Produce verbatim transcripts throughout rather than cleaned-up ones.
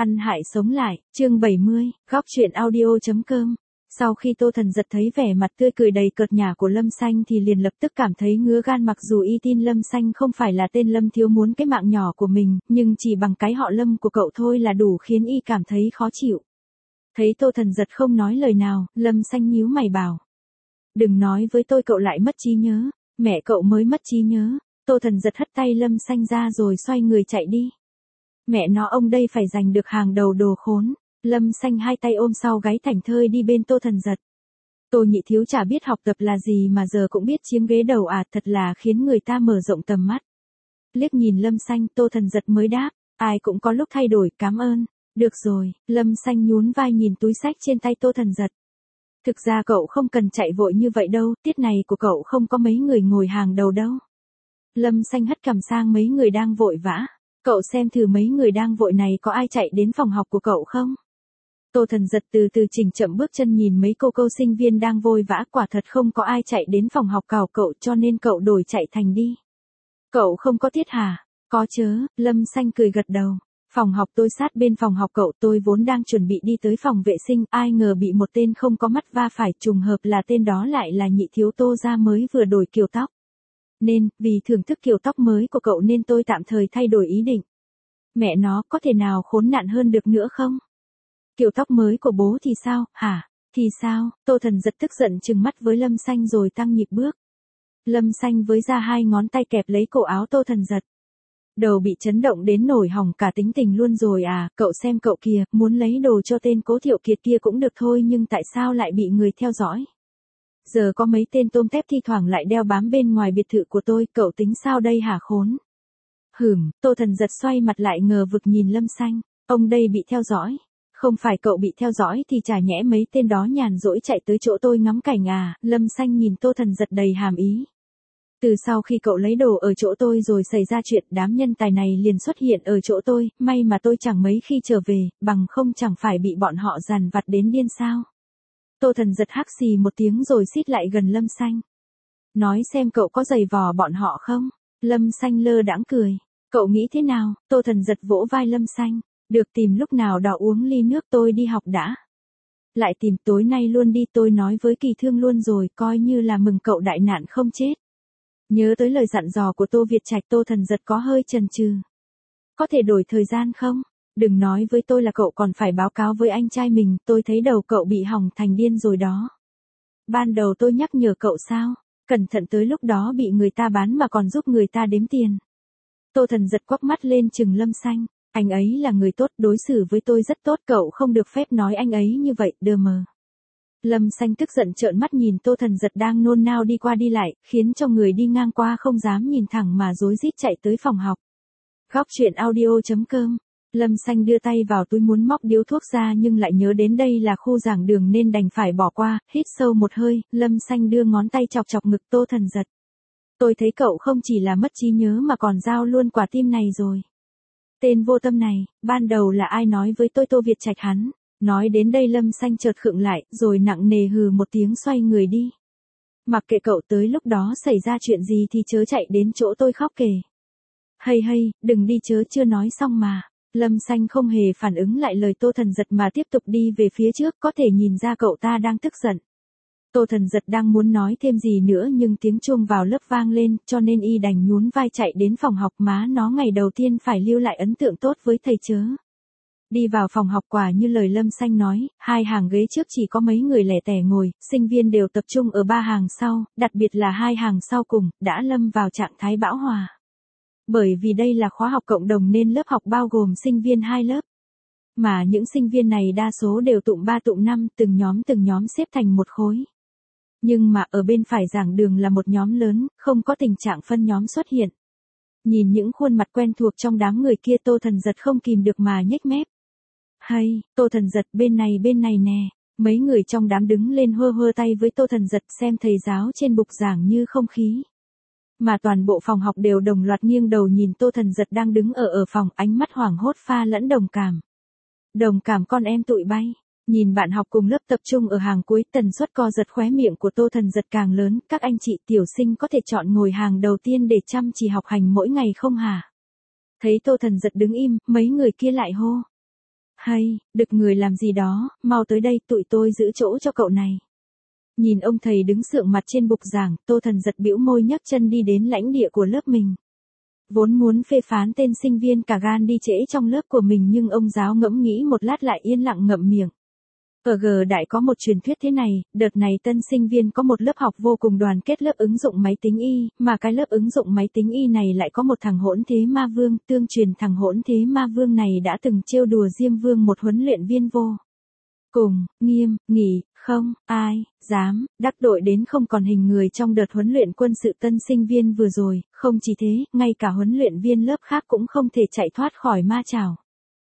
Ăn hại sống lại, chương bảy mươi, góc truyện audio.com. Sau khi Tô Thần Giật thấy vẻ mặt tươi cười đầy cợt nhả của Lâm Xanh thì liền lập tức cảm thấy ngứa gan, mặc dù y tin Lâm Xanh không phải là tên Lâm thiếu muốn cái mạng nhỏ của mình, nhưng chỉ bằng cái họ Lâm của cậu thôi là đủ khiến y cảm thấy khó chịu. Thấy Tô Thần Giật không nói lời nào, Lâm Xanh nhíu mày bảo. Đừng nói với tôi cậu lại mất trí nhớ, mẹ cậu mới mất trí nhớ. Tô Thần Giật hất tay Lâm Xanh ra rồi xoay người chạy đi. Mẹ nó, ông đây phải giành được hàng đầu đồ khốn. Lâm Xanh hai tay ôm sau gáy thảnh thơi đi bên Tô Thần Giật. Tô nhị thiếu chả biết học tập là gì mà giờ cũng biết chiếm ghế đầu à, thật là khiến người ta mở rộng tầm mắt. Liếc nhìn Lâm Xanh, Tô Thần Giật mới đáp, ai cũng có lúc thay đổi, cảm ơn. Được rồi, Lâm Xanh nhún vai nhìn túi xách trên tay Tô Thần Giật. Thực ra cậu không cần chạy vội như vậy đâu, tiết này của cậu không có mấy người ngồi hàng đầu đâu. Lâm Xanh hất cằm sang mấy người đang vội vã. Cậu xem thử mấy người đang vội này có ai chạy đến phòng học của cậu không? Tô Thần Giật từ từ chỉnh chậm bước chân nhìn mấy cô cô sinh viên đang vội vã, quả thật không có ai chạy đến phòng học cào cậu, cho nên cậu đổi chạy thành đi. Cậu không có tiết hả? Có chớ, Lâm Xanh cười gật đầu. Phòng học tôi sát bên phòng học cậu, tôi vốn đang chuẩn bị đi tới phòng vệ sinh, ai ngờ bị một tên không có mắt va phải, trùng hợp là tên đó lại là nhị thiếu Tô gia mới vừa đổi kiểu tóc. Nên, vì thưởng thức kiểu tóc mới của cậu nên tôi tạm thời thay đổi ý định. Mẹ nó, có thể nào khốn nạn hơn được nữa không? Kiểu tóc mới của bố thì sao, hả? Thì sao? Tô Thần Giật tức giận trừng mắt với Lâm Xanh rồi tăng nhịp bước. Lâm Xanh với ra hai ngón tay kẹp lấy cổ áo Tô Thần Giật. Đầu bị chấn động đến nổi hỏng cả tính tình luôn rồi à, cậu xem cậu kìa, muốn lấy đồ cho tên Cố Thiệu Kiệt kia cũng được thôi, nhưng tại sao lại bị người theo dõi? Giờ có mấy tên tôm tép thi thoảng lại đeo bám bên ngoài biệt thự của tôi, cậu tính sao đây hả khốn? Hửm, Tô Thần Giật xoay mặt lại ngờ vực nhìn Lâm Xanh, ông đây bị theo dõi. Không phải cậu bị theo dõi thì chả nhẽ mấy tên đó nhàn rỗi chạy tới chỗ tôi ngắm cảnh à? Lâm Xanh nhìn Tô Thần Giật đầy hàm ý. Từ sau khi cậu lấy đồ ở chỗ tôi rồi xảy ra chuyện, đám nhân tài này liền xuất hiện ở chỗ tôi, may mà tôi chẳng mấy khi trở về, bằng không chẳng phải bị bọn họ dằn vặt đến điên sao? Tô Thần Giật hắc xì một tiếng rồi xít lại gần Lâm Xanh. Nói xem cậu có giày vò bọn họ không? Lâm Xanh lơ đãng cười. Cậu nghĩ thế nào? Tô Thần Giật vỗ vai Lâm Xanh. Được, tìm lúc nào đó uống ly nước, tôi đi học đã. Lại tìm, tối nay luôn đi, tôi nói với Kỳ Thương luôn rồi, coi như là mừng cậu đại nạn không chết. Nhớ tới lời dặn dò của Tô Việt Trạch, Tô Thần Giật có hơi chần chừ. Có thể đổi thời gian không? Đừng nói với tôi là cậu còn phải báo cáo với anh trai mình, tôi thấy đầu cậu bị hỏng thành điên rồi đó. Ban đầu tôi nhắc nhở cậu sao? Cẩn thận tới lúc đó bị người ta bán mà còn giúp người ta đếm tiền. Tô Thần Giật quắc mắt lên chừng Lâm Xanh. Anh ấy là người tốt, đối xử với tôi rất tốt, cậu không được phép nói anh ấy như vậy, đờ mờ. Lâm Xanh tức giận trợn mắt nhìn Tô Thần Giật đang nôn nao đi qua đi lại, khiến cho người đi ngang qua không dám nhìn thẳng mà rối rít chạy tới phòng học. Góc truyện audio.com. Lâm Xanh đưa tay vào túi muốn móc điếu thuốc ra nhưng lại nhớ đến đây là khu giảng đường nên đành phải bỏ qua, hít sâu một hơi, Lâm Xanh đưa ngón tay chọc chọc ngực Tô Thần Giật. Tôi thấy cậu không chỉ là mất trí nhớ mà còn giao luôn quả tim này rồi. Tên vô tâm này, ban đầu là ai nói với tôi? Tô Việt Trạch hắn. Nói đến đây Lâm Xanh chợt khựng lại, rồi nặng nề hừ một tiếng xoay người đi. Mặc kệ cậu, tới lúc đó xảy ra chuyện gì thì chớ chạy đến chỗ tôi khóc kể. Hay hay, đừng đi chớ, chưa nói xong mà. Lâm Xanh không hề phản ứng lại lời Tô Thần Giật mà tiếp tục đi về phía trước, có thể nhìn ra cậu ta đang tức giận. Tô Thần Giật đang muốn nói thêm gì nữa nhưng tiếng chuông vào lớp vang lên, cho nên y đành nhún vai chạy đến phòng học, má nó ngày đầu tiên phải lưu lại ấn tượng tốt với thầy chớ. Đi vào phòng học quả như lời Lâm Xanh nói, hai hàng ghế trước chỉ có mấy người lẻ tẻ ngồi, sinh viên đều tập trung ở ba hàng sau, đặc biệt là hai hàng sau cùng, đã lâm vào trạng thái bão hòa. Bởi vì đây là khóa học cộng đồng nên lớp học bao gồm sinh viên hai lớp. Mà những sinh viên này đa số đều tụm ba tụm năm, từng nhóm từng nhóm xếp thành một khối. Nhưng mà ở bên phải giảng đường là một nhóm lớn, không có tình trạng phân nhóm xuất hiện. Nhìn những khuôn mặt quen thuộc trong đám người kia, Tô Thần Giật không kìm được mà nhếch mép. Hay, Tô Thần Giật, bên này bên này nè. Mấy người trong đám đứng lên hơ hơ tay với Tô Thần Giật, xem thầy giáo trên bục giảng như không khí. Mà toàn bộ phòng học đều đồng loạt nghiêng đầu nhìn Tô Thần Giật đang đứng ở ở phòng, ánh mắt hoảng hốt pha lẫn đồng cảm. Đồng cảm con em tụi bay. Nhìn bạn học cùng lớp tập trung ở hàng cuối, tần suất co giật khóe miệng của Tô Thần Giật càng lớn, các anh chị tiểu sinh có thể chọn ngồi hàng đầu tiên để chăm chỉ học hành mỗi ngày không hả? Thấy Tô Thần Giật đứng im, mấy người kia lại hô. Hay, đực người làm gì đó, mau tới đây, tụi tôi giữ chỗ cho cậu này. Nhìn ông thầy đứng sượng mặt trên bục giảng, Tô Thần giật bĩu môi nhấc chân đi đến lãnh địa của lớp mình. Vốn muốn phê phán tên sinh viên cả gan đi trễ trong lớp của mình nhưng ông giáo ngẫm nghĩ một lát lại yên lặng ngậm miệng. Ở G Đại có một truyền thuyết thế này, đợt này tân sinh viên có một lớp học vô cùng đoàn kết lớp ứng dụng máy tính y, mà cái lớp ứng dụng máy tính y này lại có một thằng hỗn thế ma vương, tương truyền thằng hỗn thế ma vương này đã từng trêu đùa Diêm Vương một huấn luyện viên vô cùng nghiêm nghị, không ai dám đắc tội đến không còn hình người trong đợt huấn luyện quân sự tân sinh viên vừa rồi, không chỉ thế, ngay cả huấn luyện viên lớp khác cũng không thể chạy thoát khỏi ma chảo.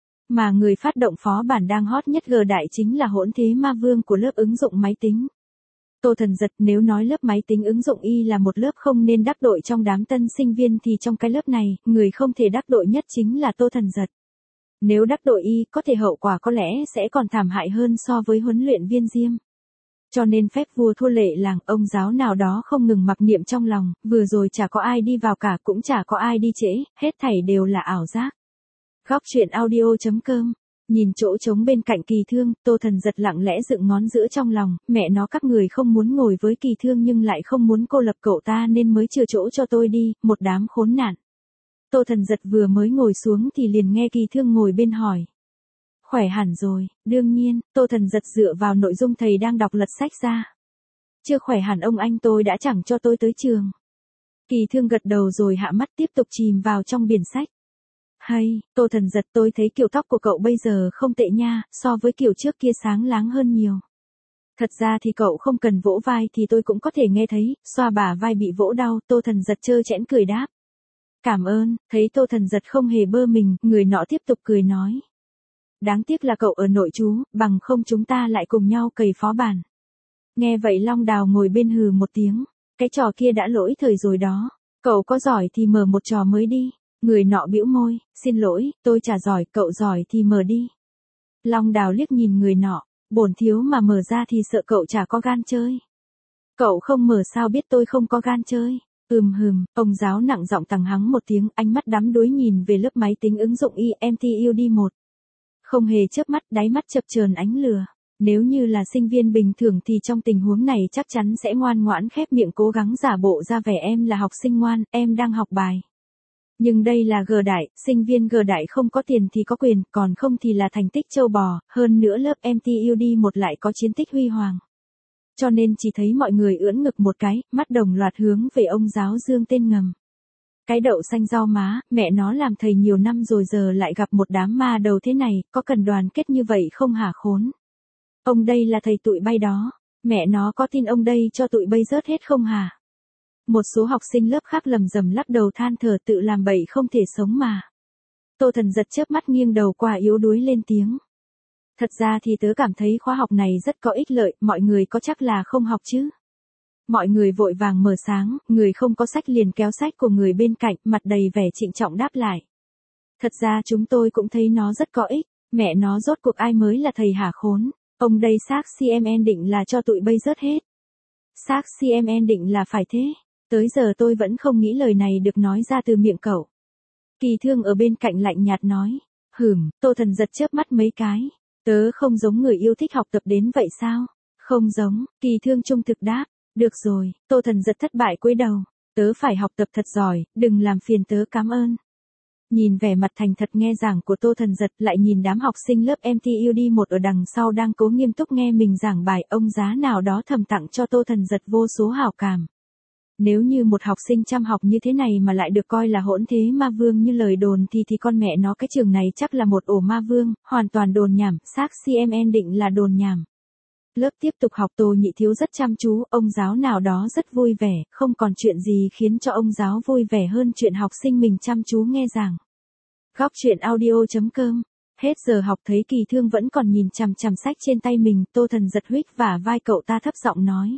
Mà người phát động phó bản đang hot nhất G Đại chính là hỗn thế ma vương của lớp ứng dụng máy tính. Tô Thần giật, nếu nói lớp máy tính ứng dụng y là một lớp không nên đắc tội trong đám tân sinh viên thì trong cái lớp này, người không thể đắc tội nhất chính là Tô Thần giật. Nếu đắc tội y, có thể hậu quả có lẽ sẽ còn thảm hại hơn so với huấn luyện viên Diêm. Cho nên phép vua thua lệ làng, ông giáo nào đó không ngừng mặc niệm trong lòng, vừa rồi chả có ai đi vào cả cũng chả có ai đi trễ, hết thảy đều là ảo giác. Góc truyện audio chấm com. Nhìn chỗ trống bên cạnh Kỳ Thương, Tô Thần giật lặng lẽ dựng ngón giữa trong lòng, mẹ nó các người không muốn ngồi với Kỳ Thương nhưng lại không muốn cô lập cậu ta nên mới chừa chỗ cho tôi đi, một đám khốn nạn. Tô Thần giật vừa mới ngồi xuống thì liền nghe Kỳ Thương ngồi bên hỏi. Khỏe hẳn rồi, đương nhiên, Tô Thần giật dựa vào nội dung thầy đang đọc lật sách ra. Chưa khỏe hẳn ông anh tôi đã chẳng cho tôi tới trường. Kỳ Thương gật đầu rồi hạ mắt tiếp tục chìm vào trong biển sách. Hay, Tô Thần giật, tôi thấy kiểu tóc của cậu bây giờ không tệ nha, so với kiểu trước kia sáng láng hơn nhiều. Thật ra thì cậu không cần vỗ vai thì tôi cũng có thể nghe thấy, xoa bả vai bị vỗ đau, Tô Thần giật trơ trẽn cười đáp. Cảm ơn, thấy Tô Thần giật không hề bơ mình, người nọ tiếp tục cười nói. Đáng tiếc là cậu ở nội trú, bằng không chúng ta lại cùng nhau cày phó bản. Nghe vậy Long Đào ngồi bên hừ một tiếng, cái trò kia đã lỗi thời rồi đó, cậu có giỏi thì mở một trò mới đi. Người nọ bĩu môi, xin lỗi, tôi chả giỏi, cậu giỏi thì mở đi. Long Đào liếc nhìn người nọ, bổn thiếu mà mở ra thì sợ cậu chả có gan chơi. Cậu không mở sao biết tôi không có gan chơi. Ừm hừm, ông giáo nặng giọng tằng hắng một tiếng, ánh mắt đắm đuối nhìn về lớp máy tính ứng dụng i em tê u đê một. Không hề chớp mắt, đáy mắt chập chờn ánh lửa. Nếu như là sinh viên bình thường thì trong tình huống này chắc chắn sẽ ngoan ngoãn khép miệng cố gắng giả bộ ra vẻ em là học sinh ngoan, em đang học bài. Nhưng đây là G Đại, sinh viên G Đại không có tiền thì có quyền, còn không thì là thành tích châu bò, hơn nữa lớp em tê u đê một lại có chiến tích huy hoàng. Cho nên chỉ thấy mọi người ưỡn ngực một cái, mắt đồng loạt hướng về ông giáo Dương tên ngầm. Cái đậu xanh rau má, mẹ nó làm thầy nhiều năm rồi giờ lại gặp một đám ma đầu thế này, có cần đoàn kết như vậy không hả khốn? Ông đây là thầy tụi bay đó, mẹ nó có tin ông đây cho tụi bay rớt hết không hả? Một số học sinh lớp khác lầm rầm lắc đầu than thở tự làm bậy không thể sống mà. Tô Thần giật chớp mắt nghiêng đầu qua yếu đuối lên tiếng. Thật ra thì tớ cảm thấy khóa học này rất có ích lợi, mọi người có chắc là không học chứ? Mọi người vội vàng mở sáng, người không có sách liền kéo sách của người bên cạnh, mặt đầy vẻ trịnh trọng đáp lại. Thật ra chúng tôi cũng thấy nó rất có ích, mẹ nó rốt cuộc ai mới là thầy hả khốn, ông đây xác xê em en định là cho tụi bay rớt hết. Xác xê em en định là phải thế, tới giờ tôi vẫn không nghĩ lời này được nói ra từ miệng cậu. Kỳ Thương ở bên cạnh lạnh nhạt nói, hửm, Tô Thần giật chớp mắt mấy cái, tớ không giống người yêu thích học tập đến vậy sao? Không giống, Kỳ Thương trung thực đáp. Được rồi, Tô Thần giật thất bại cúi đầu, tớ phải học tập thật giỏi, đừng làm phiền tớ, cảm ơn. Nhìn vẻ mặt thành thật nghe giảng của Tô Thần giật, lại nhìn đám học sinh lớp em tê u đê một ở đằng sau đang cố nghiêm túc nghe mình giảng bài, ông giá nào đó thầm tặng cho Tô Thần giật vô số hảo cảm. Nếu như một học sinh chăm học như thế này mà lại được coi là hỗn thế ma vương như lời đồn thì thì con mẹ nó cái trường này chắc là một ổ ma vương, hoàn toàn đồn nhảm, xác xê em en định là đồn nhảm. Lớp tiếp tục học, Tô Nhị Thiếu rất chăm chú, ông giáo nào đó rất vui vẻ, không còn chuyện gì khiến cho ông giáo vui vẻ hơn chuyện học sinh mình chăm chú nghe giảng. Góc truyện audio chấm com. Hết giờ học thấy Kỳ Thương vẫn còn nhìn chằm chằm sách trên tay mình, Tô Thần giật huých vả vai cậu ta thấp giọng nói.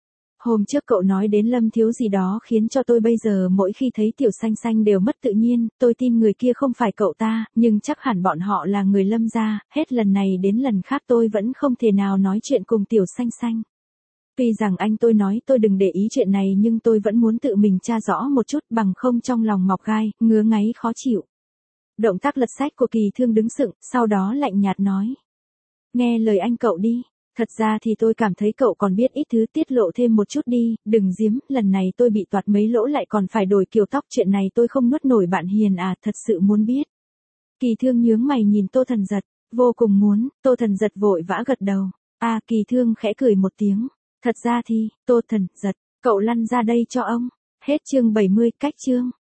Hôm trước cậu nói đến Lâm Thiếu gì đó khiến cho tôi bây giờ mỗi khi thấy Tiểu Xanh Xanh đều mất tự nhiên, tôi tin người kia không phải cậu ta, nhưng chắc hẳn bọn họ là người Lâm gia, hết lần này đến lần khác tôi vẫn không thể nào nói chuyện cùng Tiểu Xanh Xanh. Tuy rằng anh tôi nói tôi đừng để ý chuyện này nhưng tôi vẫn muốn tự mình tra rõ một chút bằng không trong lòng mọc gai, ngứa ngáy khó chịu. Động tác lật sách của Kỳ Thương đứng sững, sau đó lạnh nhạt nói. Nghe lời anh cậu đi. Thật ra thì tôi cảm thấy cậu còn biết ít thứ, tiết lộ thêm một chút đi, đừng giếm, lần này tôi bị toạt mấy lỗ lại còn phải đổi kiểu tóc, chuyện này tôi không nuốt nổi bạn Hiền à, thật sự muốn biết. Kỳ Thương nhướng mày nhìn Tô Thần Giật, vô cùng muốn. Tô Thần Giật vội vã gật đầu. À, Kỳ Thương khẽ cười một tiếng. Thật ra thì, Tô Thần Giật, cậu lăn ra đây cho ông. Hết chương bảy mươi, cách chương.